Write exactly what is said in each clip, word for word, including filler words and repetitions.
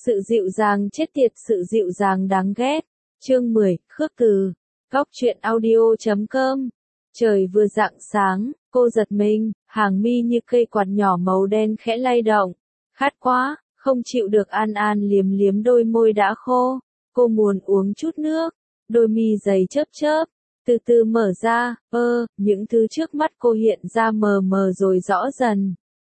Sự dịu dàng chết tiệt, sự dịu dàng đáng ghét. Chương mười, Khước từ. Góc truyện audio chấm com. Trời vừa rạng sáng, cô giật mình, hàng mi như cây quạt nhỏ màu đen khẽ lay động. Khát quá, không chịu được. An An liếm liếm đôi môi đã khô. Cô muốn uống chút nước. Đôi mi dày chớp chớp, từ từ mở ra. Ơ, những thứ trước mắt cô hiện ra mờ mờ rồi rõ dần.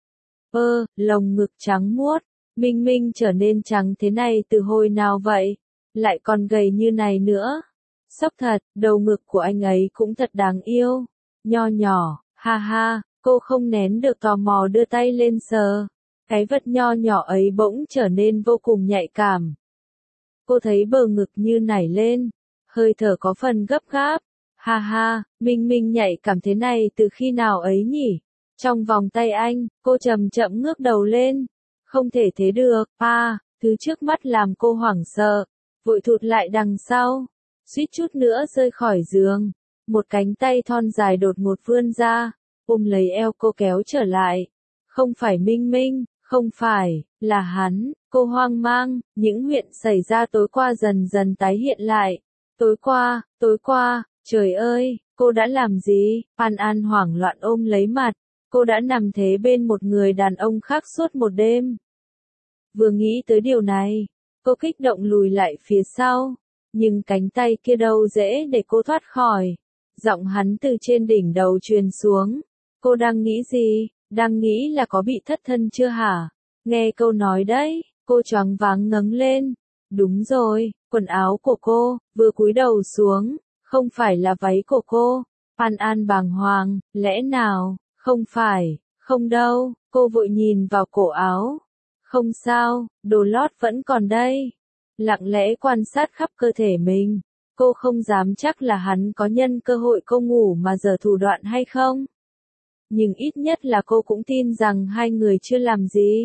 Ơ, lồng ngực trắng muốt. Minh Minh trở nên trắng thế này từ hồi nào vậy? Lại còn gầy như này nữa. Sốc thật, đầu ngực của anh ấy cũng thật đáng yêu. Nho nhỏ, ha ha, cô không nén được tò mò đưa tay lên sờ. Cái vật nho nhỏ ấy bỗng trở nên vô cùng nhạy cảm. Cô thấy bờ ngực như nảy lên, hơi thở có phần gấp gáp. Ha ha, Minh Minh nhạy cảm thế này từ khi nào ấy nhỉ? Trong vòng tay anh, cô chậm chậm ngước đầu lên. Không thể thế được, à, thứ trước mắt làm cô hoảng sợ, vội thụt lại đằng sau, suýt chút nữa rơi khỏi giường. Một cánh tay thon dài đột ngột vươn ra, ôm lấy eo cô kéo trở lại. Không phải Minh Minh, không phải, là hắn. Cô hoang mang, những chuyện xảy ra tối qua dần dần tái hiện lại. Tối qua, tối qua, trời ơi, cô đã làm gì? An An hoảng loạn ôm lấy mặt. Cô đã nằm thế bên một người đàn ông khác suốt một đêm. Vừa nghĩ tới điều này, cô kích động lùi lại phía sau. Nhưng cánh tay kia đâu dễ để cô thoát khỏi. Giọng hắn từ trên đỉnh đầu truyền xuống. Cô đang nghĩ gì? Đang nghĩ là có bị thất thân chưa hả? Nghe câu nói đấy, cô choáng váng ngẩng lên. Đúng rồi, quần áo của cô, vừa cúi đầu xuống, không phải là váy của cô. An An bàng hoàng, lẽ nào? Không phải, không đâu, cô vội nhìn vào cổ áo. Không sao, đồ lót vẫn còn đây. Lặng lẽ quan sát khắp cơ thể mình. Cô không dám chắc là hắn có nhân cơ hội cô ngủ mà giở thủ đoạn hay không. Nhưng ít nhất là cô cũng tin rằng hai người chưa làm gì.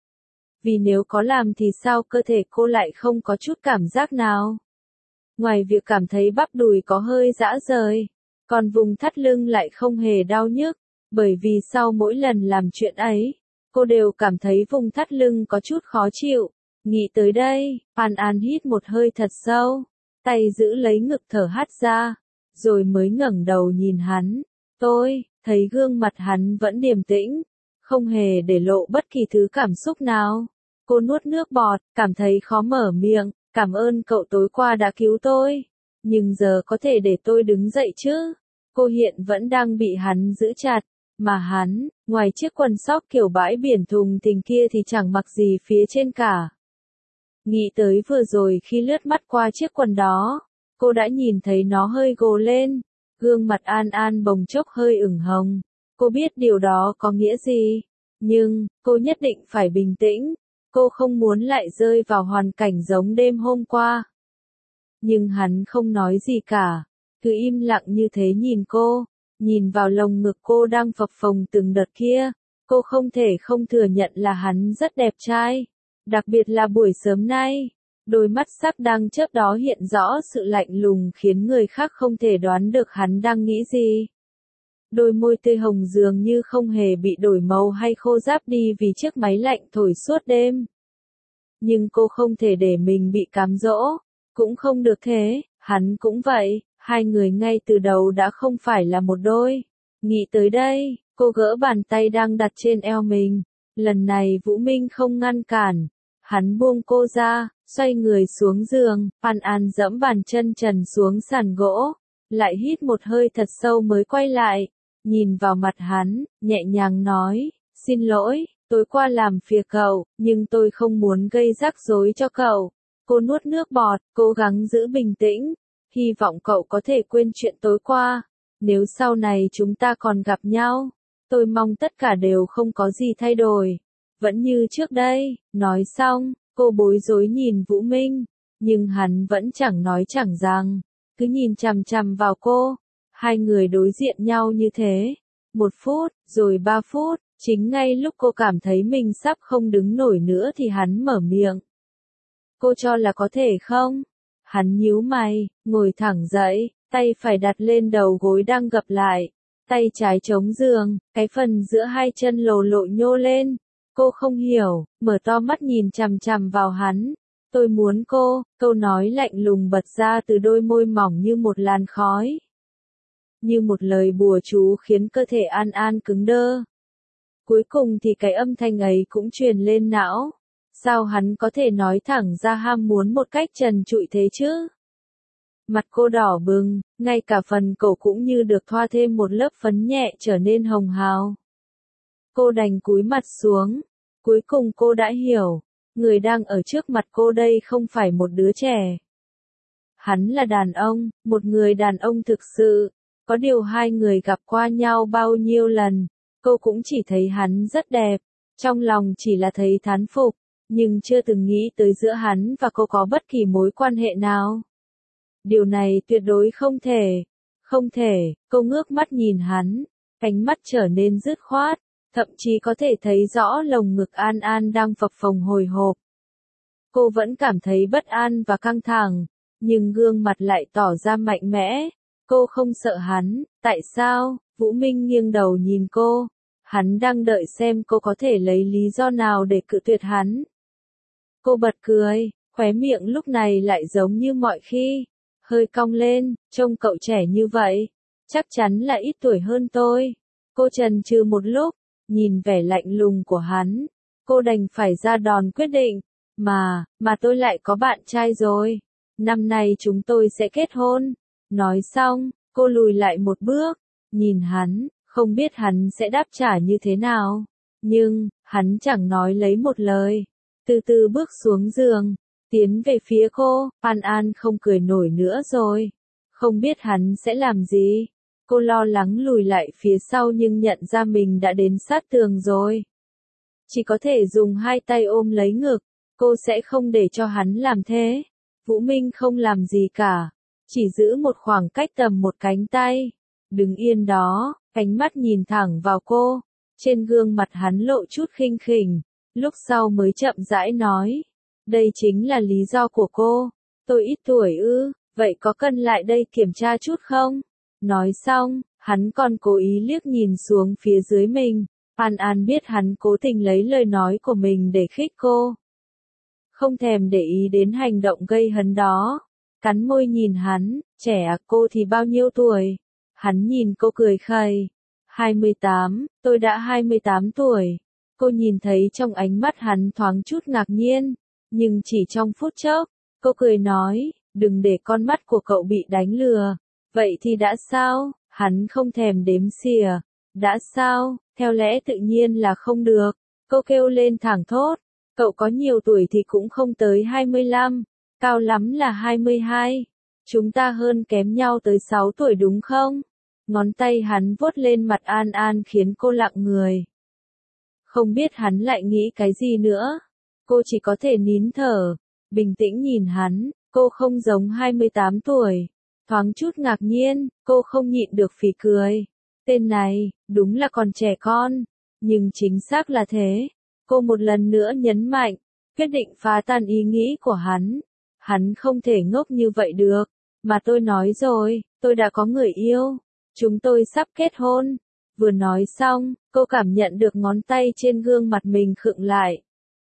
Vì nếu có làm thì sao cơ thể cô lại không có chút cảm giác nào. Ngoài việc cảm thấy bắp đùi có hơi rã rời, còn vùng thắt lưng lại không hề đau nhức. Bởi vì sau mỗi lần làm chuyện ấy, cô đều cảm thấy vùng thắt lưng có chút khó chịu. Nghĩ tới đây, An An hít một hơi thật sâu, tay giữ lấy ngực thở hắt ra, rồi mới ngẩng đầu nhìn hắn. Tôi thấy gương mặt hắn vẫn điềm tĩnh, không hề để lộ bất kỳ thứ cảm xúc nào. Cô nuốt nước bọt, cảm thấy khó mở miệng. Cảm ơn cậu tối qua đã cứu tôi, nhưng giờ có thể để tôi đứng dậy chứ? Cô hiện vẫn đang bị hắn giữ chặt. Mà hắn, ngoài chiếc quần sóc kiểu bãi biển thùng thình kia thì chẳng mặc gì phía trên cả. Nghĩ tới vừa rồi khi lướt mắt qua chiếc quần đó, cô đã nhìn thấy nó hơi gồ lên. Gương mặt An An bồng chốc hơi ửng hồng. Cô biết điều đó có nghĩa gì. Nhưng, cô nhất định phải bình tĩnh. Cô không muốn lại rơi vào hoàn cảnh giống đêm hôm qua. Nhưng hắn không nói gì cả. Cứ im lặng như thế nhìn cô. Nhìn vào lồng ngực cô đang phập phồng từng đợt kia, cô không thể không thừa nhận là hắn rất đẹp trai. Đặc biệt là buổi sớm nay, đôi mắt sắc đang chớp đó hiện rõ sự lạnh lùng khiến người khác không thể đoán được hắn đang nghĩ gì. Đôi môi tươi hồng dường như không hề bị đổi màu hay khô ráp đi vì chiếc máy lạnh thổi suốt đêm. Nhưng cô không thể để mình bị cám dỗ, cũng không được thế, hắn cũng vậy. Hai người ngay từ đầu đã không phải là một đôi. Nghĩ tới đây, cô gỡ bàn tay đang đặt trên eo mình. Lần này Vũ Minh không ngăn cản. Hắn buông cô ra, xoay người xuống giường. An An dẫm bàn chân trần xuống sàn gỗ. Lại hít một hơi thật sâu mới quay lại. Nhìn vào mặt hắn, nhẹ nhàng nói. Xin lỗi, tối qua làm phiền cậu, nhưng tôi không muốn gây rắc rối cho cậu. Cô nuốt nước bọt, cố gắng giữ bình tĩnh. Hy vọng cậu có thể quên chuyện tối qua. Nếu sau này chúng ta còn gặp nhau, tôi mong tất cả đều không có gì thay đổi. Vẫn như trước đây. Nói xong, cô bối rối nhìn Vũ Minh. Nhưng hắn vẫn chẳng nói chẳng rằng. Cứ nhìn chằm chằm vào cô. Hai người đối diện nhau như thế. Một phút, rồi ba phút. Chính ngay lúc cô cảm thấy mình sắp không đứng nổi nữa thì hắn mở miệng. Cô cho là có thể không? Hắn nhíu mày, ngồi thẳng dậy, tay phải đặt lên đầu gối đang gập lại, tay trái chống giường, cái phần giữa hai chân lồ lộ nhô lên. Cô không hiểu, mở to mắt nhìn chằm chằm vào hắn. Tôi muốn cô, câu nói lạnh lùng bật ra từ đôi môi mỏng như một làn khói. Như một lời bùa chú khiến cơ thể An An cứng đơ. Cuối cùng thì cái âm thanh ấy cũng truyền lên não. Sao hắn có thể nói thẳng ra ham muốn một cách trần trụi thế chứ? Mặt cô đỏ bừng, ngay cả phần cổ cũng như được thoa thêm một lớp phấn nhẹ trở nên hồng hào. Cô đành cúi mặt xuống. Cuối cùng cô đã hiểu, người đang ở trước mặt cô đây không phải một đứa trẻ. Hắn là đàn ông, một người đàn ông thực sự. Có điều hai người gặp qua nhau bao nhiêu lần, cô cũng chỉ thấy hắn rất đẹp, trong lòng chỉ là thấy thán phục, nhưng chưa từng nghĩ tới giữa hắn và cô có bất kỳ mối quan hệ nào. Điều này tuyệt đối không thể, không thể, cô ngước mắt nhìn hắn, ánh mắt trở nên dứt khoát, thậm chí có thể thấy rõ lồng ngực An An đang phập phồng hồi hộp. Cô vẫn cảm thấy bất an và căng thẳng, nhưng gương mặt lại tỏ ra mạnh mẽ. Cô không sợ hắn, tại sao? Vũ Minh nghiêng đầu nhìn cô. Hắn đang đợi xem cô có thể lấy lý do nào để cự tuyệt hắn. Cô bật cười, khóe miệng lúc này lại giống như mọi khi. Hơi cong lên, trông cậu trẻ như vậy. Chắc chắn là ít tuổi hơn tôi. Cô chần chừ một lúc, nhìn vẻ lạnh lùng của hắn. Cô đành phải ra đòn quyết định. Mà, mà tôi lại có bạn trai rồi. Năm nay chúng tôi sẽ kết hôn. Nói xong, cô lùi lại một bước, nhìn hắn, không biết hắn sẽ đáp trả như thế nào. Nhưng, hắn chẳng nói lấy một lời. Từ từ bước xuống giường, tiến về phía cô, An An không cười nổi nữa rồi. Không biết hắn sẽ làm gì. Cô lo lắng lùi lại phía sau nhưng nhận ra mình đã đến sát tường rồi. Chỉ có thể dùng hai tay ôm lấy ngực, cô sẽ không để cho hắn làm thế. Vũ Minh không làm gì cả. Chỉ giữ một khoảng cách tầm một cánh tay. Đứng yên đó, ánh mắt nhìn thẳng vào cô. Trên gương mặt hắn lộ chút khinh khỉnh. Lúc sau mới chậm rãi nói. Đây chính là lý do của cô. Tôi ít tuổi ư, vậy có cần lại đây kiểm tra chút không? Nói xong, hắn còn cố ý liếc nhìn xuống phía dưới mình. An An biết hắn cố tình lấy lời nói của mình để khích cô. Không thèm để ý đến hành động gây hấn đó. Cắn môi nhìn hắn, trẻ à, cô thì bao nhiêu tuổi? Hắn nhìn cô cười khẩy. hai mươi tám, tôi đã hai mươi tám tuổi. Cô nhìn thấy trong ánh mắt hắn thoáng chút ngạc nhiên, nhưng chỉ trong phút chốc, cô cười nói, đừng để con mắt của cậu bị đánh lừa. Vậy thì đã sao? Hắn không thèm đếm xỉa. Đã sao? Theo lẽ tự nhiên là không được. Cô kêu lên thẳng thốt. Cậu có nhiều tuổi thì cũng không tới hai mươi lăm. Cao lắm là hai mươi hai. Chúng ta hơn kém nhau tới sáu tuổi đúng không? Ngón tay hắn vuốt lên mặt An An khiến cô lặng người. Không biết hắn lại nghĩ cái gì nữa. Cô chỉ có thể nín thở, bình tĩnh nhìn hắn. Cô không giống hai mươi tám tuổi. Thoáng chút ngạc nhiên, cô không nhịn được phì cười. Tên này, đúng là còn trẻ con. Nhưng chính xác là thế. Cô một lần nữa nhấn mạnh, quyết định phá tan ý nghĩ của hắn. Hắn không thể ngốc như vậy được. Mà tôi nói rồi, tôi đã có người yêu. Chúng tôi sắp kết hôn. Vừa nói xong, cô cảm nhận được ngón tay trên gương mặt mình khựng lại.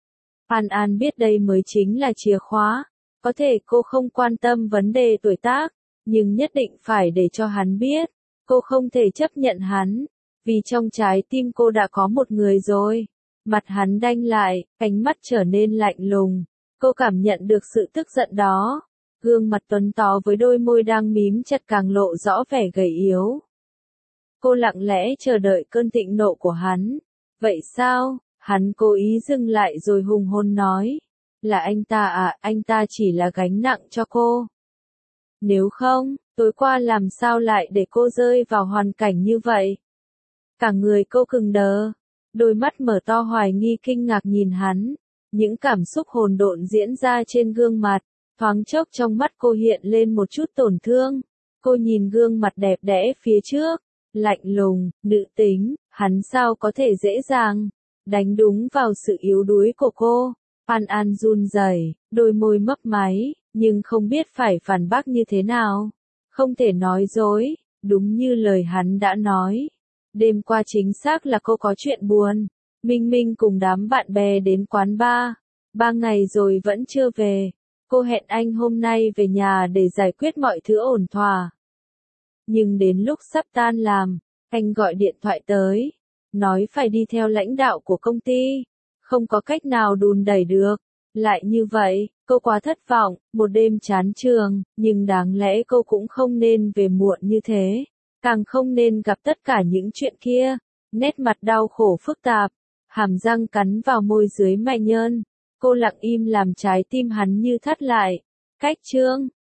An An biết đây mới chính là chìa khóa. Có thể cô không quan tâm vấn đề tuổi tác, nhưng nhất định phải để cho hắn biết. Cô không thể chấp nhận hắn, vì trong trái tim cô đã có một người rồi. Mặt hắn đanh lại, ánh mắt trở nên lạnh lùng. Cô cảm nhận được sự tức giận đó. Gương mặt tuấn tó với đôi môi đang mím chặt càng lộ rõ vẻ gầy yếu. Cô lặng lẽ chờ đợi cơn thịnh nộ của hắn. Vậy sao? Hắn cố ý dừng lại rồi hùng hôn nói. Là anh ta à, anh ta chỉ là gánh nặng cho cô. Nếu không, tối qua làm sao lại để cô rơi vào hoàn cảnh như vậy? Cả người cô cứng đờ. Đôi mắt mở to hoài nghi kinh ngạc nhìn hắn. Những cảm xúc hỗn độn diễn ra trên gương mặt. Thoáng chốc trong mắt cô hiện lên một chút tổn thương. Cô nhìn gương mặt đẹp đẽ phía trước. Lạnh lùng, nữ tính, hắn sao có thể dễ dàng đánh đúng vào sự yếu đuối của cô. An An run rẩy, đôi môi mấp máy, nhưng không biết phải phản bác như thế nào. Không thể nói dối, đúng như lời hắn đã nói. Đêm qua chính xác là cô có chuyện buồn. Minh Minh cùng đám bạn bè đến quán bar. Ba ngày rồi vẫn chưa về. Cô hẹn anh hôm nay về nhà để giải quyết mọi thứ ổn thỏa. Nhưng đến lúc sắp tan làm, anh gọi điện thoại tới. Nói phải đi theo lãnh đạo của công ty. Không có cách nào đùn đẩy được. Lại như vậy, cô quá thất vọng, một đêm chán trường, nhưng đáng lẽ cô cũng không nên về muộn như thế. Càng không nên gặp tất cả những chuyện kia. Nét mặt đau khổ phức tạp, hàm răng cắn vào môi dưới mày nhơn. Cô lặng im làm trái tim hắn như thắt lại. Cách chương